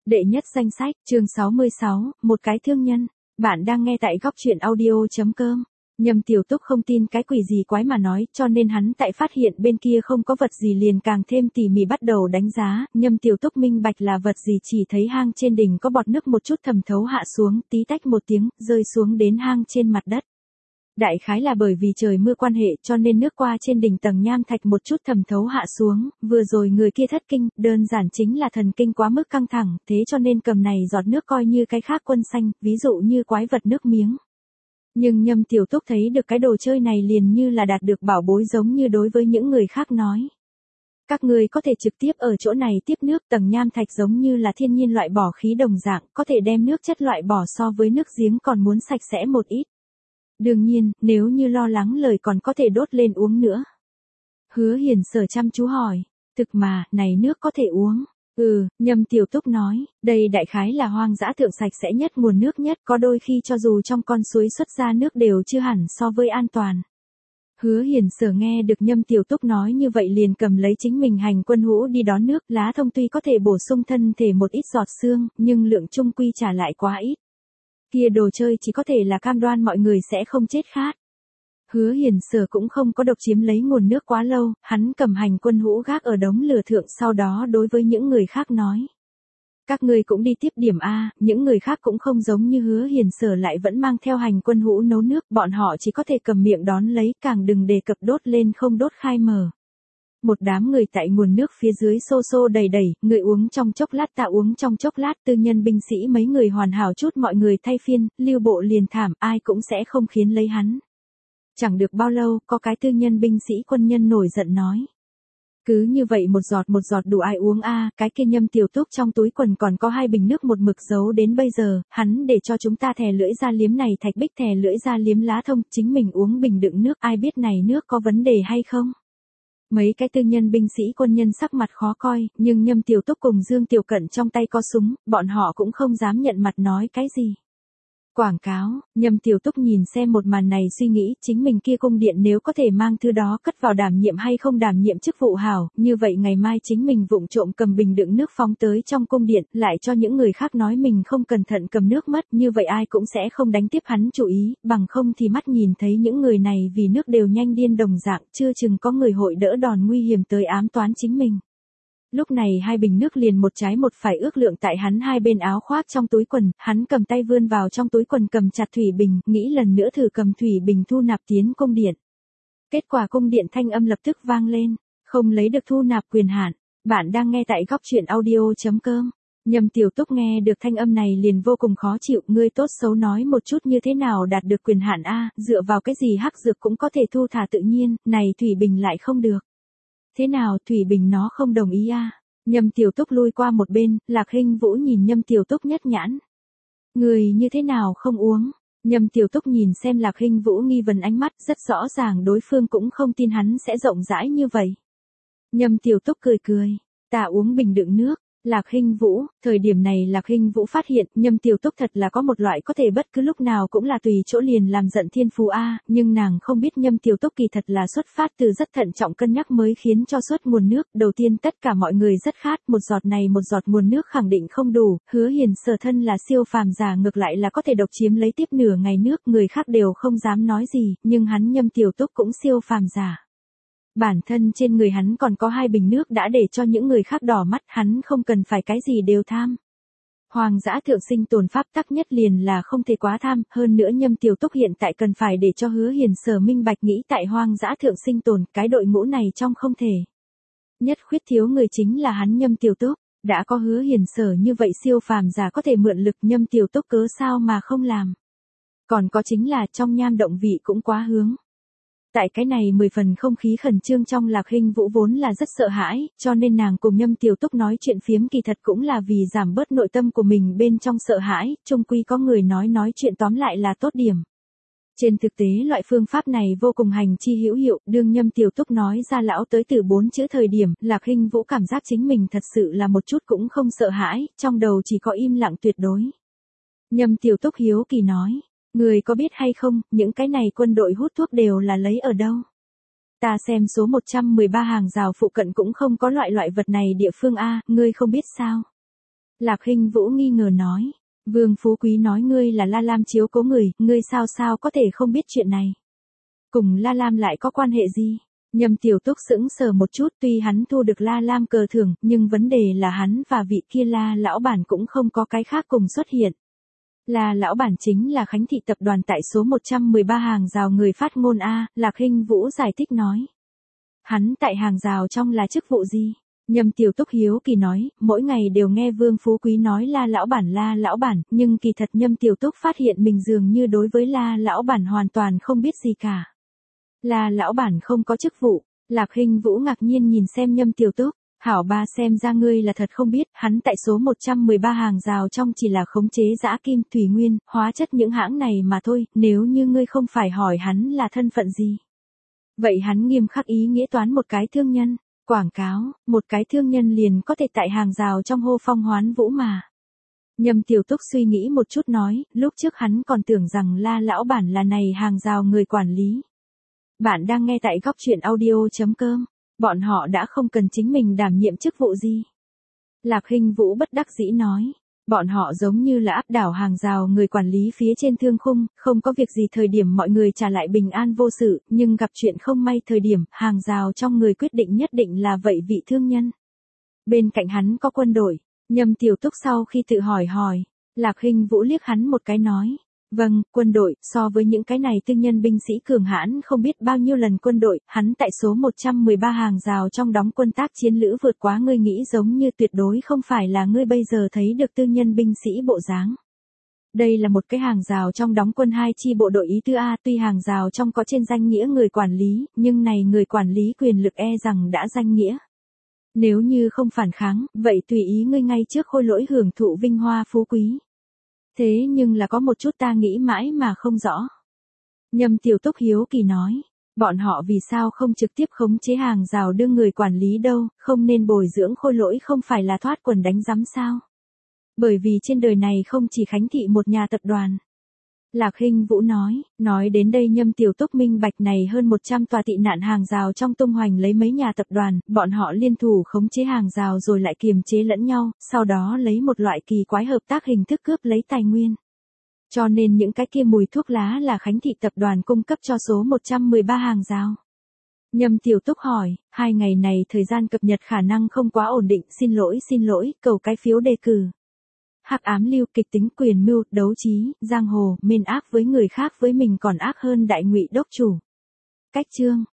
Đệ nhất danh sách, chương 66, một cái thương nhân. Bạn đang nghe tại góc truyện audio.com. Nhâm Tiểu Túc không tin cái quỷ gì quái mà nói, cho nên hắn tại phát hiện bên kia không có vật gì liền càng thêm tỉ mỉ bắt đầu đánh giá. Nhâm Tiểu Túc minh bạch là vật gì, chỉ thấy hang trên đỉnh có bọt nước một chút thẩm thấu hạ xuống, tí tách một tiếng, rơi xuống đến hang trên mặt đất. Đại khái là bởi vì trời mưa quan hệ cho nên nước qua trên đỉnh tầng nham thạch một chút thẩm thấu hạ xuống, vừa rồi người kia thất kinh, đơn giản chính là thần kinh quá mức căng thẳng, thế cho nên cầm này giọt nước coi như cái khác quân xanh, ví dụ như quái vật nước miếng. Nhưng Nhâm Tiểu Túc thấy được cái đồ chơi này liền như là đạt được bảo bối, giống như đối với những người khác nói. Các người có thể trực tiếp ở chỗ này tiếp nước, tầng nham thạch giống như là thiên nhiên loại bỏ khí đồng dạng, có thể đem nước chất loại bỏ so với nước giếng còn muốn sạch sẽ một ít. Đương nhiên, nếu như lo lắng lời còn có thể đốt lên uống nữa. Hứa Hiền Sở chăm chú hỏi, thực mà, này nước có thể uống. Nhâm Tiểu Túc nói, đây đại khái là hoang dã thượng sạch sẽ nhất nguồn nước nhất, có đôi khi cho dù trong con suối xuất ra nước đều chưa hẳn so với an toàn. Hứa Hiền Sở nghe được Nhâm Tiểu Túc nói như vậy liền cầm lấy chính mình hành quân hũ đi đón nước, lá thông tuy có thể bổ sung thân thể một ít giọt xương, nhưng lượng chung quy trả lại quá ít. Kia đồ chơi chỉ có thể là cam đoan mọi người sẽ không chết khát. Hứa Hiền Sở cũng không có độc chiếm lấy nguồn nước quá lâu, hắn cầm hành quân hũ gác ở đống lửa thượng, sau đó đối với những người khác nói. Các ngươi cũng đi tiếp điểm A, những người khác cũng không giống như Hứa Hiền Sở lại vẫn mang theo hành quân hũ nấu nước, bọn họ chỉ có thể cầm miệng đón lấy, càng đừng đề cập đốt lên không đốt khai mở. Một đám người tại nguồn nước phía dưới xô xô đầy đầy, người uống trong chốc lát ta uống trong chốc lát, tư nhân binh sĩ mấy người hoàn hảo chút mọi người thay phiên, Lưu Bộ liền thảm, ai cũng sẽ không khiến lấy hắn. Chẳng được bao lâu, có cái tư nhân binh sĩ quân nhân nổi giận nói. Cứ như vậy một giọt đủ ai uống a, cái kia Nhâm Tiểu Túc trong túi quần còn có 2 bình nước một mực giấu đến bây giờ, hắn để cho chúng ta thè lưỡi ra liếm này thạch bích, thè lưỡi ra liếm lá thông, chính mình uống bình đựng nước, ai biết này nước có vấn đề hay không. Mấy cái tư nhân binh sĩ quân nhân sắc mặt khó coi, nhưng Nhâm Tiểu Túc cùng Dương Tiểu Cận trong tay có súng, bọn họ cũng không dám nhận mặt nói cái gì. Quảng cáo, Nhâm Tiểu Túc nhìn xem một màn này suy nghĩ, chính mình kia cung điện nếu có thể mang thứ đó cất vào đảm nhiệm hay không đảm nhiệm chức vụ hảo, như vậy ngày mai chính mình vụng trộm cầm bình đựng nước phóng tới trong cung điện, lại cho những người khác nói mình không cẩn thận cầm nước mất, như vậy ai cũng sẽ không đánh tiếp hắn chủ ý, bằng không thì mắt nhìn thấy những người này vì nước đều nhanh điên đồng dạng, chưa chừng có người hội đỡ đòn nguy hiểm tới ám toán chính mình. Lúc này 2 bình nước liền một trái một phải ước lượng tại hắn hai bên áo khoác trong túi quần, hắn cầm tay vươn vào trong túi quần cầm chặt thủy bình, nghĩ lần nữa thử cầm thủy bình thu nạp tiến cung điện. Kết quả cung điện thanh âm lập tức vang lên, không lấy được thu nạp quyền hạn. Bạn đang nghe tại góc truyện audio.com. Nhâm Tiểu Túc nghe được thanh âm này liền vô cùng khó chịu, ngươi tốt xấu nói một chút như thế nào đạt được quyền hạn a, dựa vào cái gì hắc dược cũng có thể thu thả tự nhiên, này thủy bình lại không được. Thế nào thủy bình nó không đồng ý a? Nhâm Tiểu Túc lui qua một bên, Lạc Hinh Vũ nhìn Nhâm Tiểu Túc nhất nhãn. Người như thế nào không uống? Nhâm Tiểu Túc nhìn xem Lạc Hinh Vũ nghi vấn ánh mắt, rất rõ ràng đối phương cũng không tin hắn sẽ rộng rãi như vậy. Nhâm Tiểu Túc cười cười, ta uống bình đựng nước. Lạc Hinh Vũ, thời điểm này Lạc Hinh Vũ phát hiện Nhâm Tiểu Túc thật là có một loại có thể bất cứ lúc nào cũng là tùy chỗ liền làm giận thiên phú a, nhưng nàng không biết Nhâm Tiểu Túc kỳ thật là xuất phát từ rất thận trọng cân nhắc mới khiến cho suốt nguồn nước, đầu tiên tất cả mọi người rất khát, một giọt này một giọt nguồn nước khẳng định không đủ, Hứa Hiền Sở thân là siêu phàm giả ngược lại là có thể độc chiếm lấy tiếp nửa ngày nước, người khác đều không dám nói gì, nhưng hắn Nhâm Tiểu Túc cũng siêu phàm giả. Bản thân trên người hắn còn có 2 bình nước đã để cho những người khác đỏ mắt, hắn không cần phải cái gì đều tham. Hoang dã thượng sinh tồn pháp tắc nhất liền là không thể quá tham, hơn nữa Nhâm Tiểu Túc hiện tại cần phải để cho Hứa Hiền Sở minh bạch nghĩ tại hoang dã thượng sinh tồn, cái đội ngũ này trong không thể. Nhất khuyết thiếu người chính là hắn Nhâm Tiểu Túc, đã có Hứa Hiền Sở như vậy siêu phàm giả có thể mượn lực Nhâm Tiểu Túc cớ sao mà không làm. Còn có chính là trong nham động vị cũng quá hướng. Tại cái này 10 phần không khí khẩn trương trong Lạc Hinh Vũ vốn là rất sợ hãi, cho nên nàng cùng Nhâm Tiểu Túc nói chuyện phiếm kỳ thật cũng là vì giảm bớt nội tâm của mình bên trong sợ hãi, chung quy có người nói chuyện tóm lại là tốt điểm. Trên thực tế loại phương pháp này vô cùng hành chi hữu hiệu, đương Nhâm Tiểu Túc nói ra lão tới từ 4 chữ thời điểm, Lạc Hinh Vũ cảm giác chính mình thật sự là một chút cũng không sợ hãi, trong đầu chỉ có im lặng tuyệt đối. Nhâm Tiểu Túc hiếu kỳ nói. Người có biết hay không, những cái này quân đội hút thuốc đều là lấy ở đâu? Ta xem số 113 hàng rào phụ cận cũng không có loại vật này địa phương A, ngươi không biết sao? Lạc Hinh Vũ nghi ngờ nói. Vương Phú Quý nói ngươi là La Lam chiếu cố người, ngươi sao có thể không biết chuyện này. Cùng La Lam lại có quan hệ gì? Nhâm Tiểu Túc sững sờ một chút, tuy hắn thu được La Lam cờ thưởng, nhưng vấn đề là hắn và vị kia La lão bản cũng không có cái khác cùng xuất hiện. La lão bản chính là Khánh Thị tập đoàn tại số 113 hàng rào người phát ngôn A, Lạc Hinh Vũ giải thích nói. Hắn tại hàng rào trong là chức vụ gì? Nhâm Tiểu Túc hiếu kỳ nói, mỗi ngày đều nghe Vương Phú Quý nói La lão bản, nhưng kỳ thật Nhâm Tiểu Túc phát hiện mình dường như đối với La lão bản hoàn toàn không biết gì cả. La lão bản không có chức vụ. Lạc Hinh Vũ ngạc nhiên nhìn xem Nhâm Tiểu Túc. Hảo ba, xem ra ngươi là thật không biết, hắn tại số 113 hàng rào trong chỉ là khống chế dã kim, thủy nguyên, hóa chất những hãng này mà thôi, nếu như ngươi không phải hỏi hắn là thân phận gì. Vậy hắn nghiêm khắc ý nghĩa toán một cái thương nhân, quảng cáo, một cái thương nhân liền có thể tại hàng rào trong hô phong hoán vũ mà. Nhâm Tiểu Túc suy nghĩ một chút nói, lúc trước hắn còn tưởng rằng La lão bản là này hàng rào người quản lý. Bạn đang nghe tại góc truyện audio.com. Bọn họ đã không cần chính mình đảm nhiệm chức vụ gì. Lạc Hinh Vũ bất đắc dĩ nói. Bọn họ giống như là áp đảo hàng rào người quản lý phía trên thương khung, không có việc gì thời điểm mọi người trả lại bình an vô sự, nhưng gặp chuyện không may thời điểm, hàng rào trong người quyết định nhất định là vậy vị thương nhân. Bên cạnh hắn có quân đội. Nhâm Tiểu Túc sau khi tự hỏi. Lạc Hinh Vũ liếc hắn một cái nói. Vâng, quân đội, so với những cái này tư nhân binh sĩ cường hãn không biết bao nhiêu lần quân đội, hắn tại số 113 hàng rào trong đóng quân tác chiến lữ vượt quá ngươi nghĩ giống như tuyệt đối không phải là ngươi bây giờ thấy được tư nhân binh sĩ bộ dáng. Đây là một cái hàng rào trong đóng quân 2 chi bộ đội ý tư A, tuy hàng rào trong có trên danh nghĩa người quản lý, nhưng này người quản lý quyền lực rằng đã danh nghĩa. Nếu như không phản kháng, vậy tùy ý ngươi ngay trước khôi lỗi hưởng thụ vinh hoa phú quý. Thế nhưng là có một chút ta nghĩ mãi mà không rõ. Nhâm Tiểu Túc hiếu kỳ nói, bọn họ vì sao không trực tiếp khống chế hàng rào đưa người quản lý đâu, không nên bồi dưỡng khôi lỗi không phải là thoát quần đánh giám sao? Bởi vì trên đời này không chỉ Khánh Thị một nhà tập đoàn. Lạc Hinh Vũ nói đến đây Nhâm Tiểu Túc minh bạch này hơn 100 tòa tị nạn hàng rào trong tung hoành lấy mấy nhà tập đoàn, bọn họ liên thủ khống chế hàng rào rồi lại kiềm chế lẫn nhau, sau đó lấy một loại kỳ quái hợp tác hình thức cướp lấy tài nguyên. Cho nên những cái kia mùi thuốc lá là Khánh Thị tập đoàn cung cấp cho số 113 hàng rào. Nhâm Tiểu Túc hỏi, 2 ngày này thời gian cập nhật khả năng không quá ổn định, xin lỗi, cầu cái phiếu đề cử. Hắc ám lưu kịch tính quyền mưu, đấu trí, giang hồ, mên ác với người khác với mình còn ác hơn đại ngụy đốc chủ. Cách chương